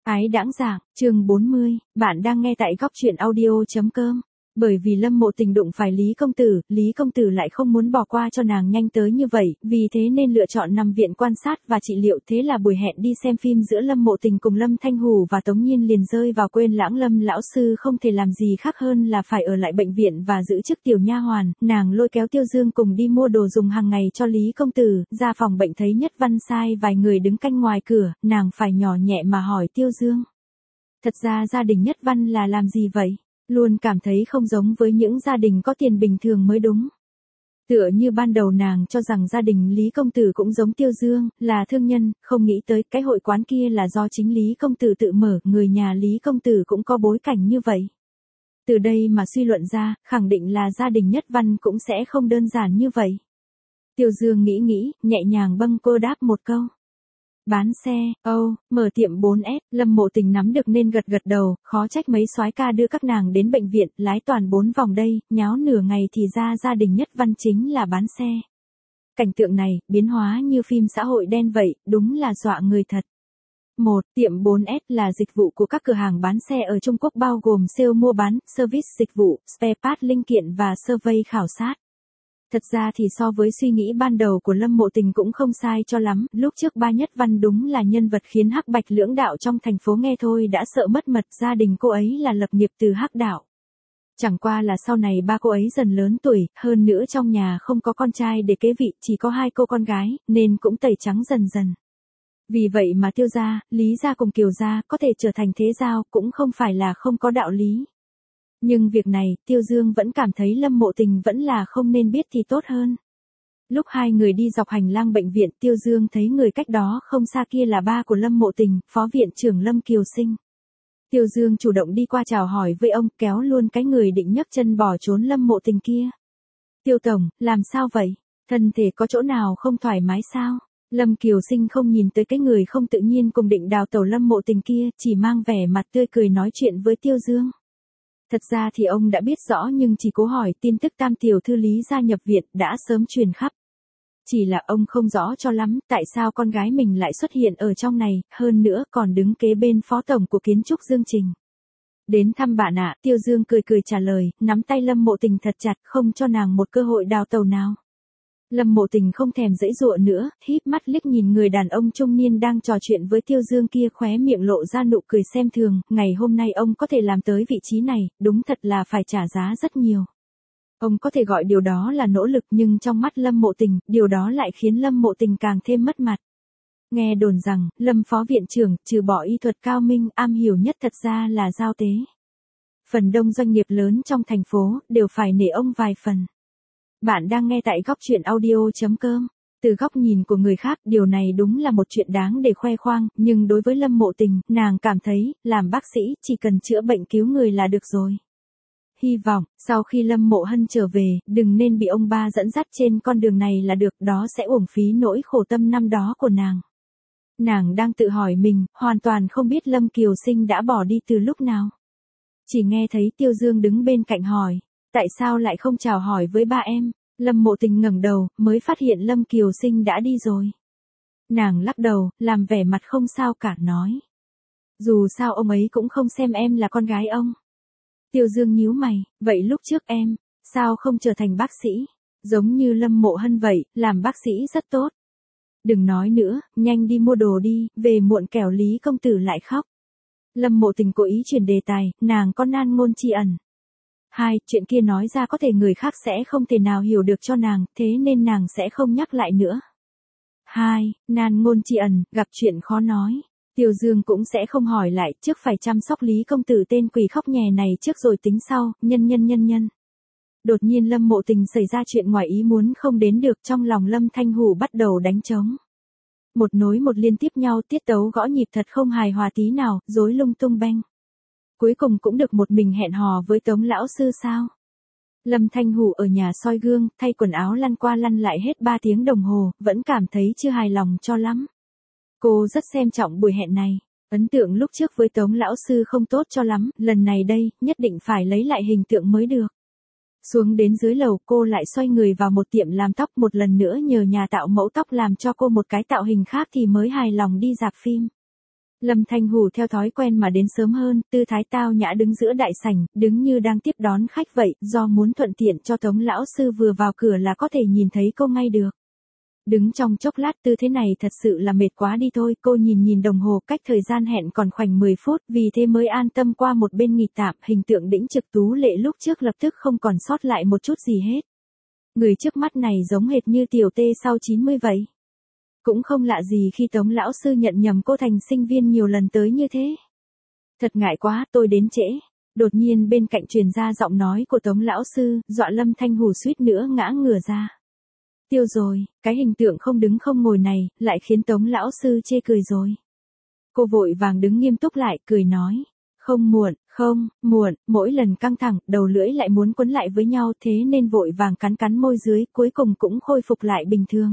Ái đãng dạng, chương 40, bạn đang nghe tại góc truyện audio.com. Bởi vì Lâm Mộ Tình đụng phải Lý Công Tử lại không muốn bỏ qua cho nàng nhanh tới như vậy, vì thế nên lựa chọn nằm viện quan sát và trị liệu. Thế là buổi hẹn đi xem phim giữa Lâm Mộ Tình cùng Lâm Thanh Hủ và Tống Nhiên liền rơi vào quên lãng. Lâm lão sư không thể làm gì khác hơn là phải ở lại bệnh viện và giữ chức tiểu nha hoàn. Nàng lôi kéo Tiêu Dương cùng đi mua đồ dùng hàng ngày cho Lý Công Tử. Ra phòng bệnh thấy Nhất Văn sai vài người đứng canh ngoài cửa, nàng phải nhỏ nhẹ mà hỏi Tiêu Dương. Thật ra gia đình Nhất Văn là làm gì vậy? Luôn cảm thấy không giống với những gia đình có tiền bình thường mới đúng. Tựa như ban đầu nàng cho rằng gia đình Lý Công Tử cũng giống Tiêu Dương, là thương nhân, không nghĩ tới cái hội quán kia là do chính Lý Công Tử tự mở, người nhà Lý Công Tử cũng có bối cảnh như vậy. Từ đây mà suy luận ra, khẳng định là gia đình Nhất Văn cũng sẽ không đơn giản như vậy. Tiêu Dương nghĩ, nhẹ nhàng bâng cô đáp một câu. Bán xe, mở tiệm 4S, Lâm Mộ Tình nắm được nên gật đầu, khó trách mấy soái ca đưa các nàng đến bệnh viện, lái toàn 4 vòng đây, nháo nửa ngày thì ra gia đình Nhất Văn chính là bán xe. Cảnh tượng này, biến hóa như phim xã hội đen vậy, đúng là dọa người thật. Tiệm 4S là dịch vụ của các cửa hàng bán xe ở Trung Quốc bao gồm sale mua bán, service dịch vụ, spare part linh kiện và survey khảo sát. Thật ra thì so với suy nghĩ ban đầu của Lâm Mộ Tình cũng không sai cho lắm, lúc trước ba Nhất Văn đúng là nhân vật khiến hắc bạch lưỡng đạo trong thành phố nghe thôi đã sợ mất mật, gia đình cô ấy là lập nghiệp từ hắc đạo. Chẳng qua là sau này ba cô ấy dần lớn tuổi, hơn nữa trong nhà không có con trai để kế vị, chỉ có 2 cô con gái, nên cũng tẩy trắng dần dần. Vì vậy mà Tiêu gia, Lý gia cùng Kiều gia có thể trở thành thế giao cũng không phải là không có đạo lý. Nhưng việc này, Tiêu Dương vẫn cảm thấy Lâm Mộ Tình vẫn là không nên biết thì tốt hơn. Lúc hai người đi dọc hành lang bệnh viện, Tiêu Dương thấy người cách đó không xa kia là ba của Lâm Mộ Tình, Phó Viện trưởng Lâm Kiều Sinh. Tiêu Dương chủ động đi qua chào hỏi với ông, kéo luôn cái người định nhấc chân bỏ trốn Lâm Mộ Tình kia. Tiêu tổng, làm sao vậy? Thân thể có chỗ nào không thoải mái sao? Lâm Kiều Sinh không nhìn tới cái người không tự nhiên cùng định đào tẩu Lâm Mộ Tình kia, chỉ mang vẻ mặt tươi cười nói chuyện với Tiêu Dương. Thật ra thì ông đã biết rõ nhưng chỉ cố hỏi, tin tức Tam tiểu thư Lý gia nhập viện đã sớm truyền khắp. Chỉ là ông không rõ cho lắm tại sao con gái mình lại xuất hiện ở trong này, hơn nữa còn đứng kế bên phó tổng của kiến trúc Dương Trình. Đến thăm bạn ạ, Tiêu Dương cười trả lời, nắm tay Lâm Mộ Tình thật chặt không cho nàng một cơ hội đào tẩu nào. Lâm Mộ Tình không thèm giãy giụa nữa, híp mắt liếc nhìn người đàn ông trung niên đang trò chuyện với Tiêu Dương kia, khóe miệng lộ ra nụ cười xem thường, ngày hôm nay ông có thể làm tới vị trí này, đúng thật là phải trả giá rất nhiều. Ông có thể gọi điều đó là nỗ lực nhưng trong mắt Lâm Mộ Tình, điều đó lại khiến Lâm Mộ Tình càng thêm mất mặt. Nghe đồn rằng, Lâm Phó Viện trưởng, trừ bỏ y thuật cao minh, am hiểu nhất thật ra là giao tế. Phần đông doanh nghiệp lớn trong thành phố, đều phải nể ông vài phần. Bạn đang nghe tại góc truyện audio.com. Từ góc nhìn của người khác, điều này đúng là một chuyện đáng để khoe khoang, nhưng đối với Lâm Mộ Tình, nàng cảm thấy, làm bác sĩ, chỉ cần chữa bệnh cứu người là được rồi. Hy vọng, sau khi Lâm Mộ Hân trở về, đừng nên bị ông ba dẫn dắt trên con đường này là được, đó sẽ uổng phí nỗi khổ tâm năm đó của nàng. Nàng đang tự hỏi mình, hoàn toàn không biết Lâm Kiều Sinh đã bỏ đi từ lúc nào. Chỉ nghe thấy Tiêu Dương đứng bên cạnh hỏi. Tại sao lại không chào hỏi với ba em? Lâm Mộ Tình ngẩng đầu, mới phát hiện Lâm Kiều Sinh đã đi rồi. Nàng lắc đầu, làm vẻ mặt không sao cả nói. Dù sao ông ấy cũng không xem em là con gái ông. Tiêu Dương nhíu mày, vậy lúc trước em, sao không trở thành bác sĩ? Giống như Lâm Mộ Hân vậy, làm bác sĩ rất tốt. Đừng nói nữa, nhanh đi mua đồ đi, về muộn kẻo Lý công tử lại khóc. Lâm Mộ Tình cố ý chuyển đề tài, nàng có nan ngôn tri ẩn. Chuyện kia nói ra có thể người khác sẽ không thể nào hiểu được cho nàng, thế nên nàng sẽ không nhắc lại nữa. Nan ngôn tri ẩn, gặp chuyện khó nói. Tiêu Dương cũng sẽ không hỏi lại, trước phải chăm sóc Lý công tử tên quỷ khóc nhè này trước rồi tính sau, nhân. Đột nhiên Lâm Mộ Tình xảy ra chuyện ngoài ý muốn không đến được, trong lòng Lâm Thanh Hủ bắt đầu đánh trống. Một nối một liên tiếp nhau, tiết tấu gõ nhịp thật không hài hòa tí nào, rối lung tung beng. Cuối cùng cũng được một mình hẹn hò với Tống lão sư sao? Lâm Thanh Hủ ở nhà soi gương, thay quần áo lăn qua lăn lại hết 3 tiếng đồng hồ, vẫn cảm thấy chưa hài lòng cho lắm. Cô rất xem trọng buổi hẹn này. Ấn tượng lúc trước với Tống lão sư không tốt cho lắm, lần này đây, nhất định phải lấy lại hình tượng mới được. Xuống đến dưới lầu, cô lại xoay người vào một tiệm làm tóc, một lần nữa nhờ nhà tạo mẫu tóc làm cho cô một cái tạo hình khác thì mới hài lòng đi rạp phim. Lâm Thanh Hủ theo thói quen mà đến sớm hơn, tư thái tao nhã đứng giữa đại sảnh, đứng như đang tiếp đón khách vậy, do muốn thuận tiện cho Tống lão sư vừa vào cửa là có thể nhìn thấy cô ngay được. Đứng trong chốc lát tư thế này thật sự là mệt quá đi thôi, cô nhìn đồng hồ cách thời gian hẹn còn khoảnh 10 phút, vì thế mới an tâm qua một bên nghỉ tạm, hình tượng đĩnh trực tú lệ lúc trước lập tức không còn sót lại một chút gì hết. Người trước mắt này giống hệt như tiểu tê sau 90 vậy. Cũng không lạ gì khi Tống lão sư nhận nhầm cô thành sinh viên nhiều lần tới như thế. Thật ngại quá, tôi đến trễ. Đột nhiên bên cạnh truyền ra giọng nói của Tống lão sư, dọa Lâm Thanh Hủ suýt nữa ngã ngửa ra. Tiêu rồi, cái hình tượng không đứng không ngồi này, lại khiến Tống lão sư chê cười rồi. Cô vội vàng đứng nghiêm túc lại, cười nói. Không muộn, mỗi lần căng thẳng, đầu lưỡi lại muốn quấn lại với nhau thế nên vội vàng cắn môi dưới, cuối cùng cũng khôi phục lại bình thường.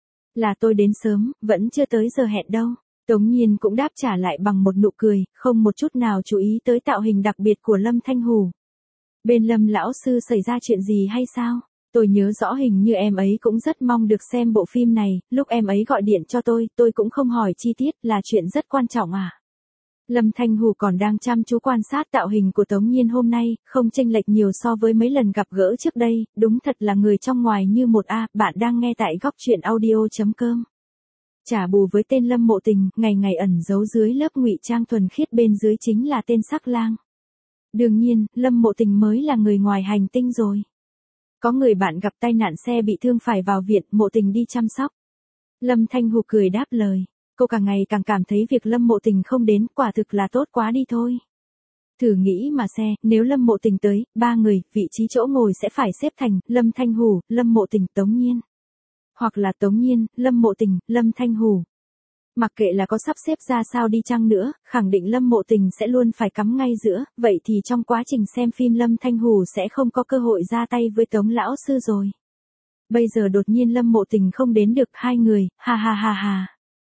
Là tôi đến sớm, vẫn chưa tới giờ hẹn đâu. Tống Nhiên cũng đáp trả lại bằng một nụ cười, không một chút nào chú ý tới tạo hình đặc biệt của Lâm Thanh Hủ. Bên Lâm lão sư xảy ra chuyện gì hay sao? Tôi nhớ rõ hình như em ấy cũng rất mong được xem bộ phim này, lúc em ấy gọi điện cho tôi cũng không hỏi chi tiết, là chuyện rất quan trọng à? Lâm Thanh Hủ còn đang chăm chú quan sát tạo hình của Tống Nhiên hôm nay, không chênh lệch nhiều so với mấy lần gặp gỡ trước đây, đúng thật là người trong ngoài như một A, bạn đang nghe tại góc truyện audio.com. Trả bù với tên Lâm Mộ Tình, ngày ngày ẩn giấu dưới lớp ngụy trang thuần khiết bên dưới chính là tên sắc lang. Đương nhiên, Lâm Mộ Tình mới là người ngoài hành tinh rồi. Có người bạn gặp tai nạn xe bị thương phải vào viện, Mộ Tình đi chăm sóc. Lâm Thanh Hủ cười đáp lời. Cô càng ngày càng cảm thấy việc Lâm Mộ Tình không đến quả thực là tốt quá đi thôi. Thử nghĩ mà xe, nếu Lâm Mộ Tình tới, 3 người, vị trí chỗ ngồi sẽ phải xếp thành, Lâm Thanh Hủ, Lâm Mộ Tình, Tống Nhiên. Hoặc là Tống Nhiên, Lâm Mộ Tình, Lâm Thanh Hủ. Mặc kệ là có sắp xếp ra sao đi chăng nữa, khẳng định Lâm Mộ Tình sẽ luôn phải cắm ngay giữa, vậy thì trong quá trình xem phim Lâm Thanh Hủ sẽ không có cơ hội ra tay với Tống lão sư rồi. Bây giờ đột nhiên Lâm Mộ Tình không đến được 2 người, ha ha ha ha.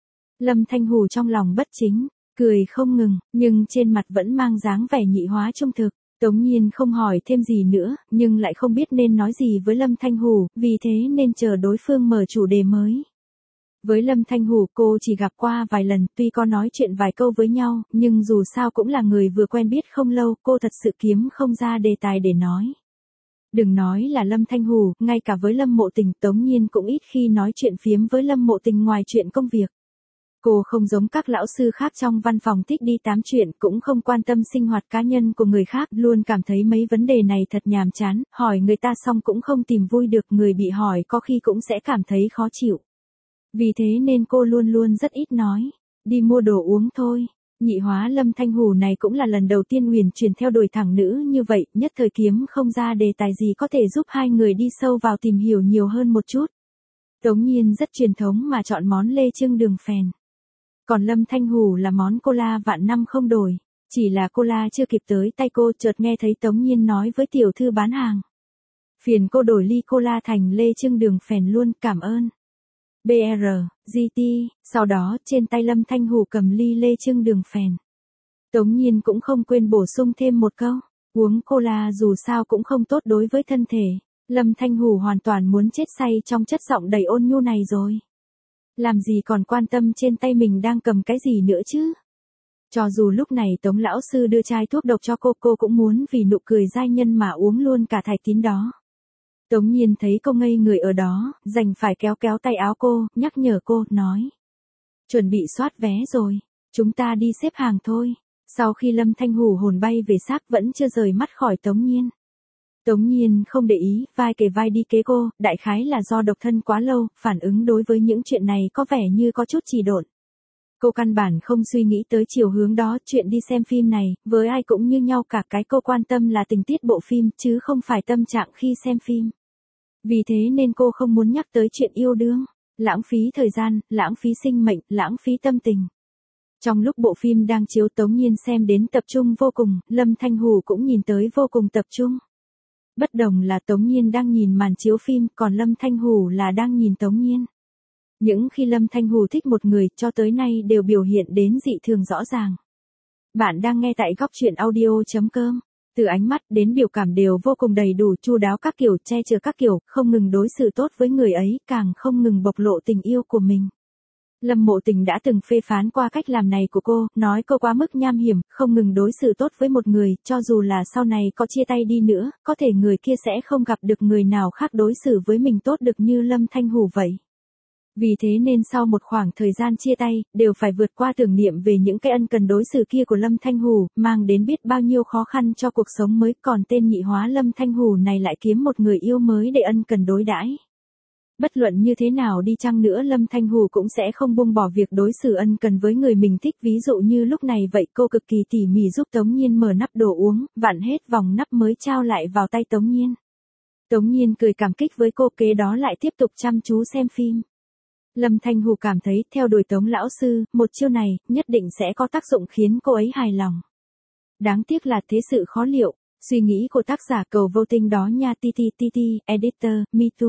Lâm Thanh Hủ trong lòng bất chính, cười không ngừng, nhưng trên mặt vẫn mang dáng vẻ nhị hóa trung thực. Tống Nhiên không hỏi thêm gì nữa, nhưng lại không biết nên nói gì với Lâm Thanh Hủ, vì thế nên chờ đối phương mở chủ đề mới. Với Lâm Thanh Hủ cô chỉ gặp qua vài lần, tuy có nói chuyện vài câu với nhau, nhưng dù sao cũng là người vừa quen biết không lâu, cô thật sự kiếm không ra đề tài để nói. Đừng nói là Lâm Thanh Hủ, ngay cả với Lâm Mộ Tình, Tống Nhiên cũng ít khi nói chuyện phiếm với Lâm Mộ Tình ngoài chuyện công việc. Cô không giống các lão sư khác trong văn phòng thích đi tám chuyện, cũng không quan tâm sinh hoạt cá nhân của người khác, luôn cảm thấy mấy vấn đề này thật nhàm chán, hỏi người ta xong cũng không tìm vui được, người bị hỏi có khi cũng sẽ cảm thấy khó chịu. Vì thế nên cô luôn luôn rất ít nói, đi mua đồ uống thôi. Nhị hóa Lâm Thanh Hủ này cũng là lần đầu tiên Huyền chuyển theo đuổi thẳng nữ như vậy, nhất thời kiếm không ra đề tài gì có thể giúp hai người đi sâu vào tìm hiểu nhiều hơn một chút. Tống Nhiên rất truyền thống mà chọn món lê trưng đường phèn. Còn Lâm Thanh Hủ là món cola vạn năm không đổi. Chỉ là cola chưa kịp tới tay cô chợt nghe thấy Tống Nhiên nói với tiểu thư bán hàng. Phiền cô đổi ly cola thành lê trưng đường phèn luôn, cảm ơn. BR, GT, sau đó trên tay Lâm Thanh Hủ cầm ly lê trưng đường phèn. Tống Nhiên cũng không quên bổ sung thêm một câu, uống cola dù sao cũng không tốt đối với thân thể. Lâm Thanh Hủ hoàn toàn muốn chết say trong chất giọng đầy ôn nhu này rồi. Làm gì còn quan tâm trên tay mình đang cầm cái gì nữa chứ? Cho dù lúc này Tống lão sư đưa chai thuốc độc cho cô cũng muốn vì nụ cười giai nhân mà uống luôn cả thải tín đó. Tống Nhiên thấy cô ngây người ở đó, đành phải kéo tay áo cô, nhắc nhở cô, nói. Chuẩn bị soát vé rồi, chúng ta đi xếp hàng thôi. Sau khi Lâm Thanh Hủ hồn bay về xác vẫn chưa rời mắt khỏi Tống Nhiên. Tống Nhiên không để ý, vai kề vai đi kế cô, đại khái là do độc thân quá lâu, phản ứng đối với những chuyện này có vẻ như có chút trì độn. Cô căn bản không suy nghĩ tới chiều hướng đó, chuyện đi xem phim này, với ai cũng như nhau cả, cái cô quan tâm là tình tiết bộ phim, chứ không phải tâm trạng khi xem phim. Vì thế nên cô không muốn nhắc tới chuyện yêu đương, lãng phí thời gian, lãng phí sinh mệnh, lãng phí tâm tình. Trong lúc bộ phim đang chiếu Tống Nhiên xem đến tập trung vô cùng, Lâm Thanh Hủ cũng nhìn tới vô cùng tập trung. Bất đồng là Tống Nhiên đang nhìn màn chiếu phim, còn Lâm Thanh Hủ là đang nhìn Tống Nhiên. Những khi Lâm Thanh Hủ thích một người cho tới nay đều biểu hiện đến dị thường rõ ràng. Bạn đang nghe tại góc truyện audio.com. Từ ánh mắt đến biểu cảm đều vô cùng đầy đủ, chu đáo các kiểu, che chở các kiểu, không ngừng đối xử tốt với người ấy, càng không ngừng bộc lộ tình yêu của mình. Lâm Mộ Tình đã từng phê phán qua cách làm này của cô, nói cô quá mức nham hiểm, không ngừng đối xử tốt với một người, cho dù là sau này có chia tay đi nữa, có thể người kia sẽ không gặp được người nào khác đối xử với mình tốt được như Lâm Thanh Hủ vậy. Vì thế nên sau một khoảng thời gian chia tay, đều phải vượt qua tưởng niệm về những cái ân cần đối xử kia của Lâm Thanh Hủ, mang đến biết bao nhiêu khó khăn cho cuộc sống mới, còn tên nhị hóa Lâm Thanh Hủ này lại kiếm một người yêu mới để ân cần đối đãi. Bất luận như thế nào đi chăng nữa Lâm Thanh Hủ cũng sẽ không buông bỏ việc đối xử ân cần với người mình thích, ví dụ như lúc này vậy, cô cực kỳ tỉ mỉ giúp Tống Nhiên mở nắp đồ uống, vặn hết vòng nắp mới trao lại vào tay Tống Nhiên. Tống Nhiên cười cảm kích với cô, kế đó lại tiếp tục chăm chú xem phim. Lâm Thanh Hủ cảm thấy theo đuổi Tống lão sư, một chiêu này nhất định sẽ có tác dụng khiến cô ấy hài lòng. Đáng tiếc là thế sự khó liệu, suy nghĩ của tác giả cầu voting đó nha. Editor, me too.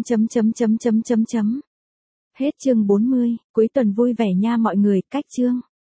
Hết chương 40, cuối tuần vui vẻ nha mọi người, cách chương.